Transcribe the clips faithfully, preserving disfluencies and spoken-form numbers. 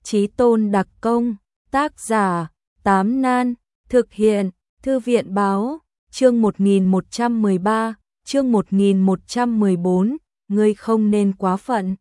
Chí tôn đặc công, tác giả, Tám Nan, thực hiện, Thư viện báo, chương một nghìn một trăm mười ba, chương một nghìn một trăm mười bốn, ngươi không nên quá phận.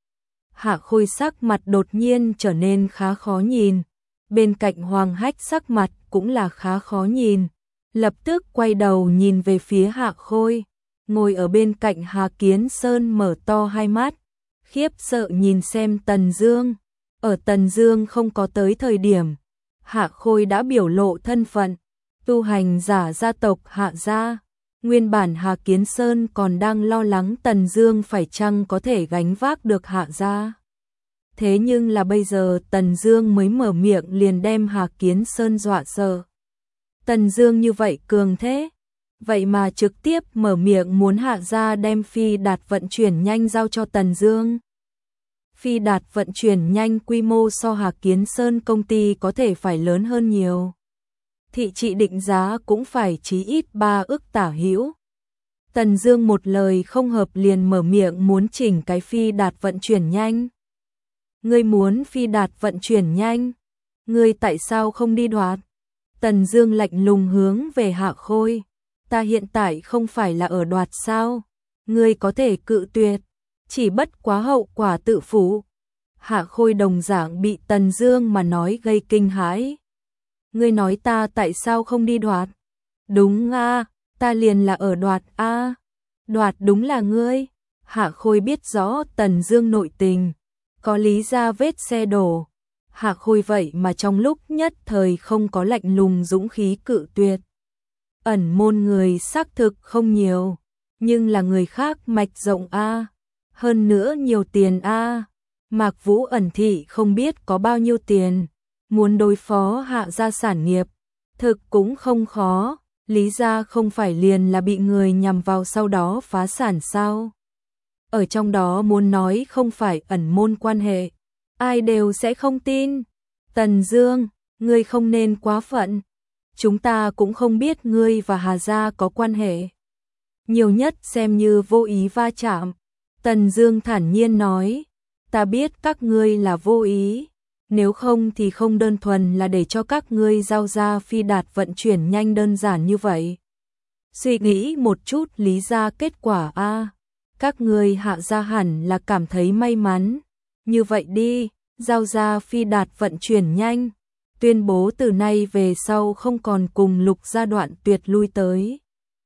Hạ Khôi sắc mặt đột nhiên trở nên khá khó nhìn, bên cạnh Hoàng Hách sắc mặt cũng là khá khó nhìn, lập tức quay đầu nhìn về phía Hạ Khôi, ngồi ở bên cạnh Hà Kiến Sơn mở to hai mắt, khiếp sợ nhìn xem Tần Dương. Ở Tần Dương không có tới thời điểm, Hạ Khôi đã biểu lộ thân phận, tu hành giả gia tộc Hạ gia. Nguyên bản Hà Kiến Sơn còn đang lo lắng Tần Dương phải chăng có thể gánh vác được Hạ gia. Thế nhưng là bây giờ Tần Dương mới mở miệng liền đem Hà Kiến Sơn dọa sợ. Tần Dương như vậy cường thế, vậy mà trực tiếp mở miệng muốn Hạ gia đem Phi Đạt vận chuyển nhanh giao cho Tần Dương. Phi Đạt vận chuyển nhanh quy mô so Hà Kiến Sơn công ty có thể phải lớn hơn nhiều. Thị trị định giá cũng phải chí ít ba ức tả hữu. Tần Dương một lời không hợp liền mở miệng muốn chỉnh cái Phi Đạt vận chuyển nhanh. Ngươi muốn Phi Đạt vận chuyển nhanh, ngươi tại sao không đi đoạt? Tần Dương lạnh lùng hướng về Hạ Khôi, ta hiện tại không phải là ở đoạt sao? Ngươi có thể cự tuyệt, chỉ bất quá hậu quả tự phụ. Hạ Khôi đồng dạng bị Tần Dương mà nói gây kinh hãi. Ngươi nói ta tại sao không đi đoạt? Đúng a, à, ta liền là ở đoạt a. À. Đoạt đúng là ngươi. Hạ Khôi biết rõ Tần Dương nội tình, có lý ra vết xe đổ. Hạ Khôi vậy mà trong lúc nhất thời không có lạnh lùng dũng khí cự tuyệt. Ẩn môn người xác thực không nhiều, nhưng là người khác mạch rộng a, à. Hơn nữa nhiều tiền a. À. Mạc Vũ ẩn thị không biết có bao nhiêu tiền, muốn đối phó Hạ gia sản nghiệp, thực cũng không khó, lý ra không phải liền là bị người nhằm vào sau đó phá sản sao? Ở trong đó muốn nói không phải ẩn môn quan hệ, ai đều sẽ không tin. Tần Dương, ngươi không nên quá phận, chúng ta cũng không biết ngươi và Hà gia có quan hệ, nhiều nhất xem như vô ý va chạm. Tần Dương thản nhiên nói, ta biết các ngươi là vô ý, nếu không thì không đơn thuần là để cho các ngươi giao ra Phi Đạt vận chuyển nhanh đơn giản như vậy. Suy nghĩ một chút lý ra kết quả a, à, các ngươi Hạ gia hẳn là cảm thấy may mắn. Như vậy đi, giao ra Phi Đạt vận chuyển nhanh, tuyên bố từ nay về sau không còn cùng Lục gia đoạn tuyệt lui tới.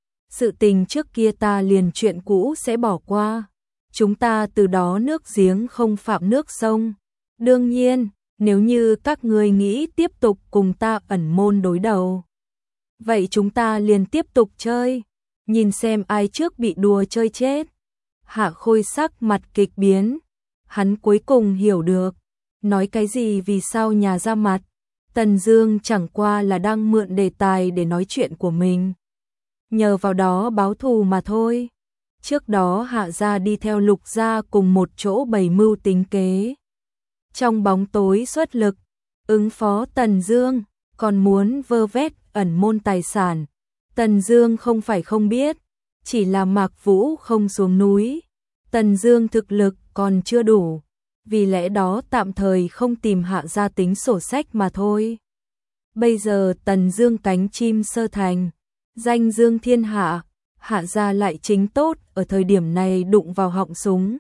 Sự tình trước kia ta liền chuyện cũ sẽ bỏ qua. Chúng ta từ đó nước giếng không phạm nước sông. Đương nhiên, nếu như các ngươi nghĩ tiếp tục cùng ta ẩn môn đối đầu, vậy chúng ta liền tiếp tục chơi, nhìn xem ai trước bị đùa chơi chết. Hạ Khôi sắc mặt kịch biến, hắn cuối cùng hiểu được, nói cái gì vì sao nhà ra mặt. Tần Dương chẳng qua là đang mượn đề tài để nói chuyện của mình, nhờ vào đó báo thù mà thôi. Trước đó Hạ gia đi theo Lục gia cùng một chỗ bày mưu tính kế, trong bóng tối xuất lực, ứng phó Tần Dương, còn muốn vơ vét ẩn môn tài sản. Tần Dương không phải không biết, chỉ là Mạc Vũ không xuống núi, Tần Dương thực lực còn chưa đủ, vì lẽ đó tạm thời không tìm Hạ gia tính sổ sách mà thôi. Bây giờ Tần Dương cánh chim sơ thành, danh dương thiên hạ, Hạ gia lại chính tốt ở thời điểm này đụng vào họng súng.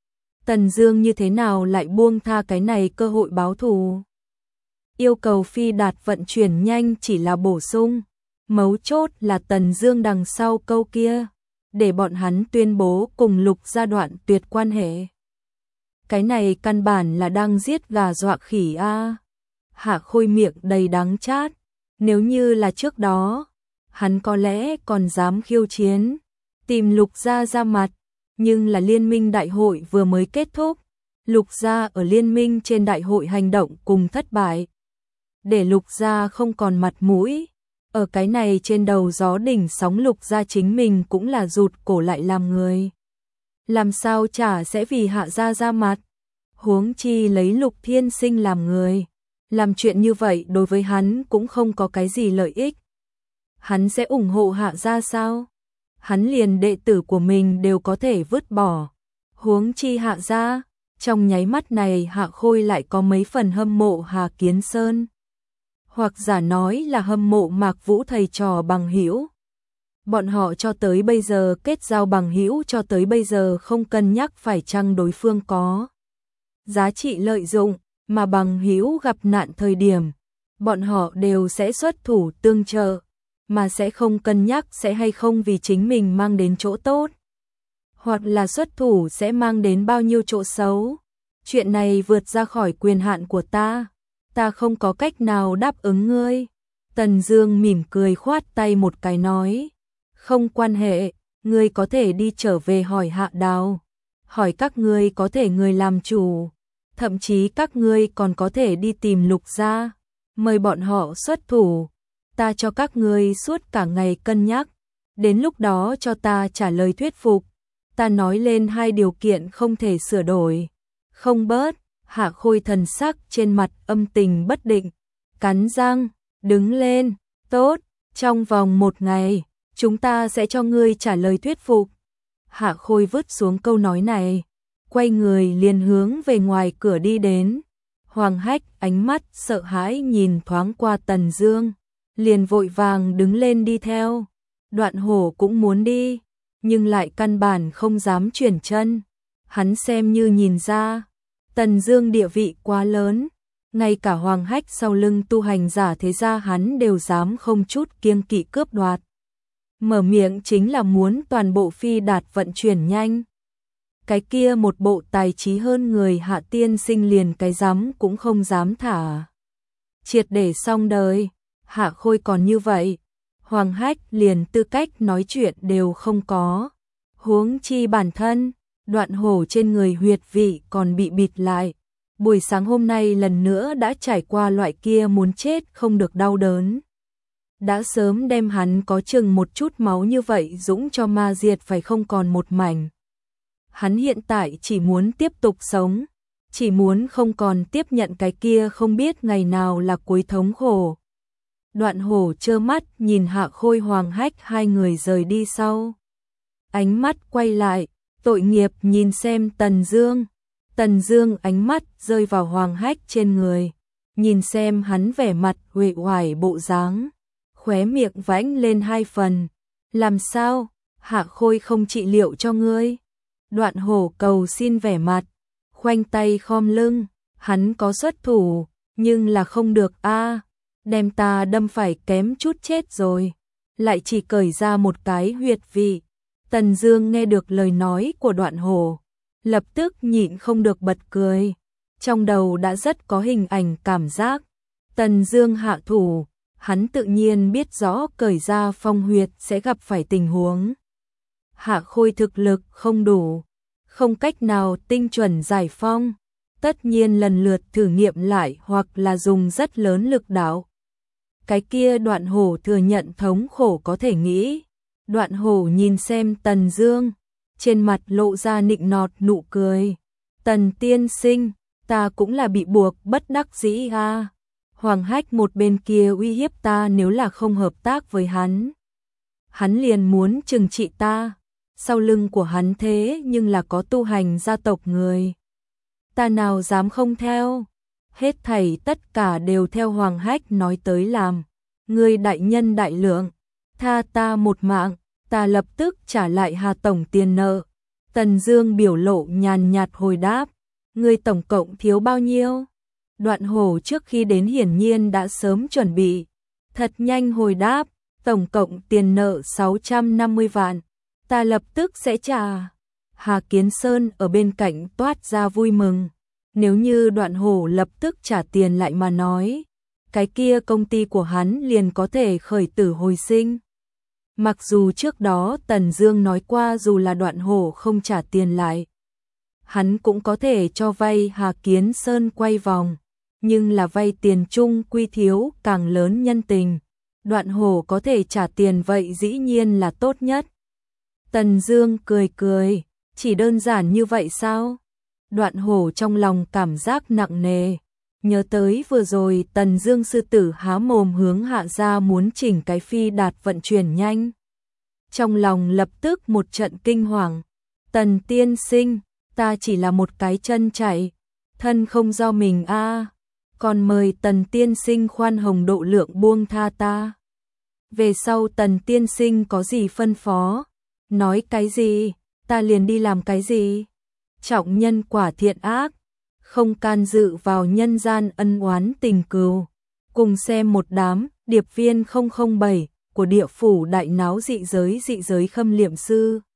Tần Dương như thế nào lại buông tha cái này cơ hội báo thù? Yêu cầu Phi Đạt vận chuyển nhanh chỉ là bổ sung, mấu chốt là Tần Dương đằng sau câu kia, để bọn hắn tuyên bố cùng Lục gia đoạn tuyệt quan hệ. Cái này căn bản là đang giết gà dọa khỉ a. À. Hạ Khôi miệng đầy đắng chát, nếu như là trước đó, hắn có lẽ còn dám khiêu chiến, tìm Lục gia ra mặt, nhưng là liên minh đại hội vừa mới kết thúc, Lục gia ở liên minh trên đại hội hành động cùng thất bại, để Lục gia không còn mặt mũi, ở cái này trên đầu gió đỉnh sóng Lục gia chính mình cũng là rụt cổ lại làm người, làm sao chả sẽ vì Hạ gia ra mặt, huống chi lấy Lục Thiên Sinh làm người, làm chuyện như vậy đối với hắn cũng không có cái gì lợi ích. Hắn sẽ ủng hộ Hạ gia sao? Hắn liền đệ tử của mình đều có thể vứt bỏ, huống chi Hạ gia. Trong nháy mắt này Hạ Khôi lại có mấy phần hâm mộ Hà Kiến Sơn. Hoặc giả nói là hâm mộ Mạc Vũ thầy trò bằng hữu. Bọn họ cho tới bây giờ kết giao bằng hữu cho tới bây giờ không cân nhắc phải chăng đối phương có giá trị lợi dụng, mà bằng hữu gặp nạn thời điểm, bọn họ đều sẽ xuất thủ tương trợ, mà sẽ không cân nhắc sẽ hay không vì chính mình mang đến chỗ tốt, hoặc là xuất thủ sẽ mang đến bao nhiêu chỗ xấu. Chuyện này vượt ra khỏi quyền hạn của ta, ta không có cách nào đáp ứng ngươi. Tần Dương mỉm cười khoát tay một cái nói, không quan hệ, ngươi có thể đi trở về hỏi Hạ Đào, hỏi các ngươi có thể người làm chủ, thậm chí các ngươi còn có thể đi tìm Lục gia, mời bọn họ xuất thủ, ta cho các ngươi suốt cả ngày cân nhắc, đến lúc đó cho ta trả lời thuyết phục, ta nói lên hai điều kiện không thể sửa đổi, không bớt. Hạ Khôi thần sắc trên mặt âm tình bất định, cắn răng, đứng lên, tốt, trong vòng một ngày, chúng ta sẽ cho ngươi trả lời thuyết phục. Hạ Khôi vứt xuống câu nói này, quay người liền hướng về ngoài cửa đi đến. Hoàng Hách ánh mắt sợ hãi nhìn thoáng qua Tần Dương, liền vội vàng đứng lên đi theo. Đoạn Hổ cũng muốn đi, nhưng lại căn bản không dám chuyển chân. Hắn xem như nhìn ra, Tần Dương địa vị quá lớn, ngay cả Hoàng Hách sau lưng tu hành giả thế gia hắn đều dám không chút kiêng kỵ cướp đoạt. Mở miệng chính là muốn toàn bộ phi đạt vận chuyển nhanh. Cái kia một bộ tài trí hơn người Hạ tiên sinh liền cái dám cũng không dám thả. Triệt để xong đời, Hạ Khôi còn như vậy, Hoàng Hách liền tư cách nói chuyện đều không có. Huống chi bản thân, Đoạn Hổ trên người huyệt vị còn bị bịt lại. Buổi sáng hôm nay lần nữa đã trải qua loại kia muốn chết không được đau đớn. Đã sớm đem hắn có chừng một chút máu như vậy dũng cho ma diệt phải không còn một mảnh. Hắn hiện tại chỉ muốn tiếp tục sống, chỉ muốn không còn tiếp nhận cái kia không biết ngày nào là cuối thống khổ. Đoạn Hổ trơ mắt nhìn Hạ Khôi Hoàng Hách hai người rời đi sau. Ánh mắt quay lại, tội nghiệp nhìn xem Tần Dương. Tần Dương ánh mắt rơi vào Hoàng Hách trên người, nhìn xem hắn vẻ mặt uể oải bộ dáng, khóe miệng vãnh lên hai phần. Làm sao, Hạ Khôi không trị liệu cho ngươi? Đoạn Hổ cầu xin vẻ mặt, khoanh tay khom lưng, hắn có xuất thủ, nhưng là không được a, đem ta đâm phải kém chút chết rồi, lại chỉ cởi ra một cái huyệt vị. Tần Dương nghe được lời nói của Đoạn Hổ, lập tức nhịn không được bật cười, trong đầu đã rất có hình ảnh cảm giác. Tần Dương hạ thủ, hắn tự nhiên biết rõ cởi ra phong huyệt sẽ gặp phải tình huống. Hạ Khôi thực lực không đủ, không cách nào tinh chuẩn giải phong, tất nhiên lần lượt thử nghiệm lại hoặc là dùng rất lớn lực đạo. Cái kia Đoạn Hổ thừa nhận thống khổ có thể nghĩ. Đoạn Hổ nhìn xem Tần Dương, trên mặt lộ ra nịnh nọt nụ cười. Tần tiên sinh, ta cũng là bị buộc bất đắc dĩ a. Hoàng Hách một bên kia uy hiếp ta nếu là không hợp tác với hắn, hắn liền muốn trừng trị ta. Sau lưng của hắn thế nhưng là có tu hành gia tộc người, ta nào dám không theo. Hết thảy tất cả đều theo Hoàng Hách nói tới làm. Ngươi đại nhân đại lượng, tha ta một mạng, ta lập tức trả lại Hà tổng tiền nợ. Tần Dương biểu lộ nhàn nhạt hồi đáp, ngươi tổng cộng thiếu bao nhiêu? Đoạn Hổ trước khi đến hiển nhiên đã sớm chuẩn bị, thật nhanh hồi đáp, tổng cộng tiền nợ sáu trăm năm mươi vạn, ta lập tức sẽ trả. Hà Kiến Sơn ở bên cạnh toát ra vui mừng, nếu như Đoạn Hổ lập tức trả tiền lại mà nói, cái kia công ty của hắn liền có thể khởi tử hồi sinh. Mặc dù trước đó Tần Dương nói qua dù là Đoạn Hổ không trả tiền lại, hắn cũng có thể cho vay Hà Kiến Sơn quay vòng, nhưng là vay tiền chung quy thiếu càng lớn nhân tình. Đoạn Hổ có thể trả tiền vậy dĩ nhiên là tốt nhất. Tần Dương cười cười, chỉ đơn giản như vậy sao? Đoạn Hổ trong lòng cảm giác nặng nề, nhớ tới vừa rồi Tần Dương sư tử há mồm hướng Hạ gia muốn chỉnh cái phi đạt vận chuyển nhanh. Trong lòng lập tức một trận kinh hoàng. Tần tiên sinh, ta chỉ là một cái chân chạy, thân không do mình a, còn mời Tần tiên sinh khoan hồng độ lượng buông tha ta. Về sau Tần tiên sinh có gì phân phó, nói cái gì, ta liền đi làm cái gì. Trọng nhân quả thiện ác, không can dự vào nhân gian ân oán tình cừu. Cùng xem một đám điệp viên không không bảy của địa phủ đại náo dị giới dị giới khâm liệm sư.